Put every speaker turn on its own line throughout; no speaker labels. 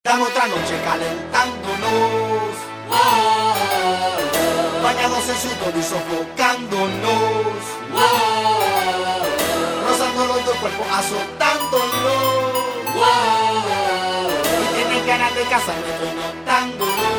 Dan otra noche calentándonos, bañados en sudor y sofocándonos, rozando los dos cuerpos, azotándonos, y tienen ganas de casarme, estoy notándolo.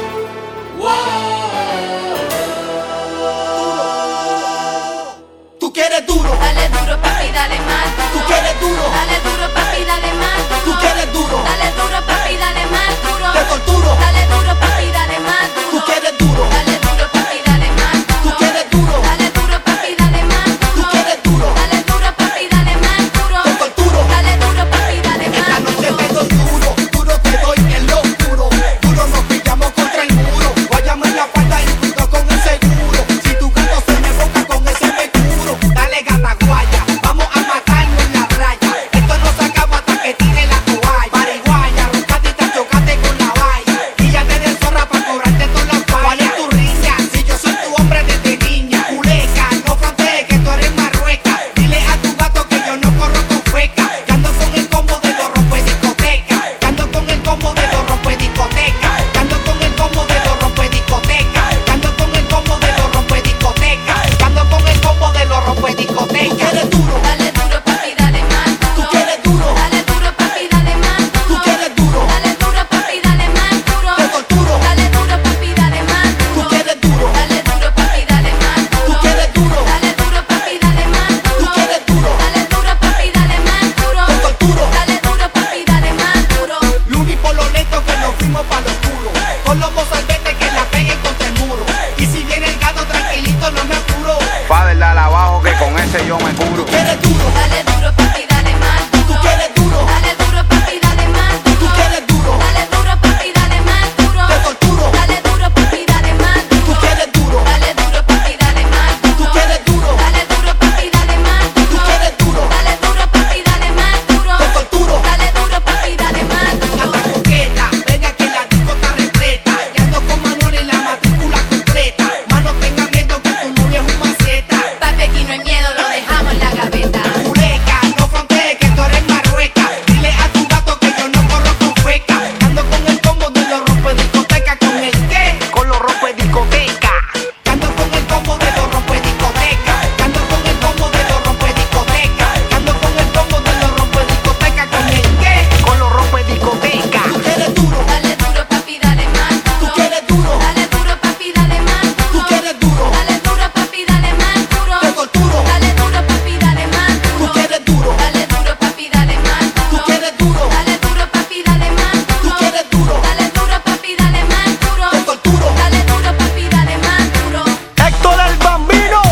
Tú quieres duro,
Dale duro papi, dale más
tú
duro.
quieres duro,
Dale duro papi, dale más duro.
tú quieres duro,
Dale duro papi, dale más duro.
te torturo,
Dale duro papi, dale más duro.
tú quieres duro,
Dale duro papi, dale más
tú
duro.
quieres duro,
Dale duro papi, dale más
tú
duro.
quieres duro,
Dale duro papi, dale más duro.
te torturo.
Dale duro papi, dale
Esta
más
noche
duro.
te doy duro, duro te doy en lo oscuro. Duro nos pillamos contra el muro. Guayamos en la falda y junto con el seguro. Si tu gato se me boca con ese mercuro, dale gata guaya, vamos a matarnos en la raya. Esto no se acaba hasta que tire la toalla. Marihuana, roncadita, chocate con la valla. Guíllate de zorra pa' cobrarte todos los fallas. ¿Cuál es tu riña? Si yo soy tu hombre desde niña. Culeca, no frontees que tú eres marrueca. Dile a tu gato que yo no corro con feca. Que ando con el combo de los rompe discoteca. Que ando con el combo de los rompe discoteca. Que ando con el combo de los rompe discoteca. Que ando con el combo de los rompe discoteca. Que ando con el combo de los rompe discoteca. ¿Tú quieres duro?
Dale duro papi, dale más
¿Tú
duro.
quieres duro?
Dale duro papi, dale más
¿Tú
duro.
quieres duro?
Dale duro papi, dale más duro.
Te torturo.
Dale duro papi, dale más
¿Tú
duro.
quieres duro?
Dale duro papi, dale más
¿Tú
duro.
quieres duro?
Dale duro papi, dale más
¿Tú
duro.
quieres duro?
Dale duro papi, dale más duro.
Te torturo.
Dale duro papi, dale más duro.
Luni por lo lento que nos fuimos pa' lo oscuro. Con los mozalbetes que la peguen contra el muro. Y si viene el gato tranquilito no me apuro.
Padre, dale abajo que con ese yo me curo.
¿Quieres duro?
Dale duro papi, dale más
¿Tú
duro.
quieres duro?
Dale duro papi, dale más
¿Tú
duro.
quieres duro?
Dale duro papi, dale más duro.
Te torturo.
Dale duro papi, dale más
¿Tú
duro.
quieres duro?
Dale duro papi, dale más
¿Tú
duro.
quieres duro?
Dale duro papi, dale más
¿Tú
duro.
quieres duro?
Dale duro papi, dale más duro.
Te torturo.
Dale duro papi, dale más duro.
Anda coqueta, venga que la disco está repleta. Y ando con Manuel en la matrícula completa. Mano, tenga miedo que tu novio es un maceta.
Papi, aquí no hay miedo, lo dejamos en la gaveta.
Culeca, no frontees que tú eres marrueca. Dile a tu gato que yo no corro con feca. Ando con el combo de los rompe discoteca. ¿Con el qué? Con los rompe discoteca. Ando con el combo de los rompe discoteca. Ando con el combo de los rompe discoteca. Ando con el combo de los rompe discoteca. ¿Con el qué? Con los rompe discoteca. ¿Tú quieres duro?
Dale duro papi, dale más
¿Tú
duro.
quieres duro?
Dale duro papi, dale más
¿Tú
duro.
quieres duro?
Dale duro papi, dale más duro.
Te torturo.
Dale duro papi, dale más
¿Tú
duro.
quieres duro?
Dale duro papi, dale más
¿Tú
duro.
quieres duro?
Dale duro papi, dale más
¿Tú
duro.
quieres duro?
Dale duro papi, dale más duro.
Te torturo.
Dale duro papi, dale más duro.
Héctor el Bambino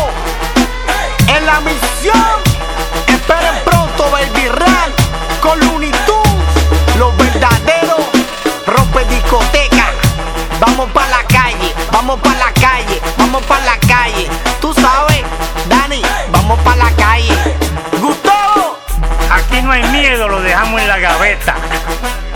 en la misión. Esperen pronto Baby Rap con Looney Tunes, los verdaderos rompe discoteca. Vamos pa' la calle, vamos pa' la calle, vamos pa' la calle. Tú sabes, Dani, vamos pa' la calle. Gustavo,
Aquí no hay miedo, lo dejamos en la gaveta.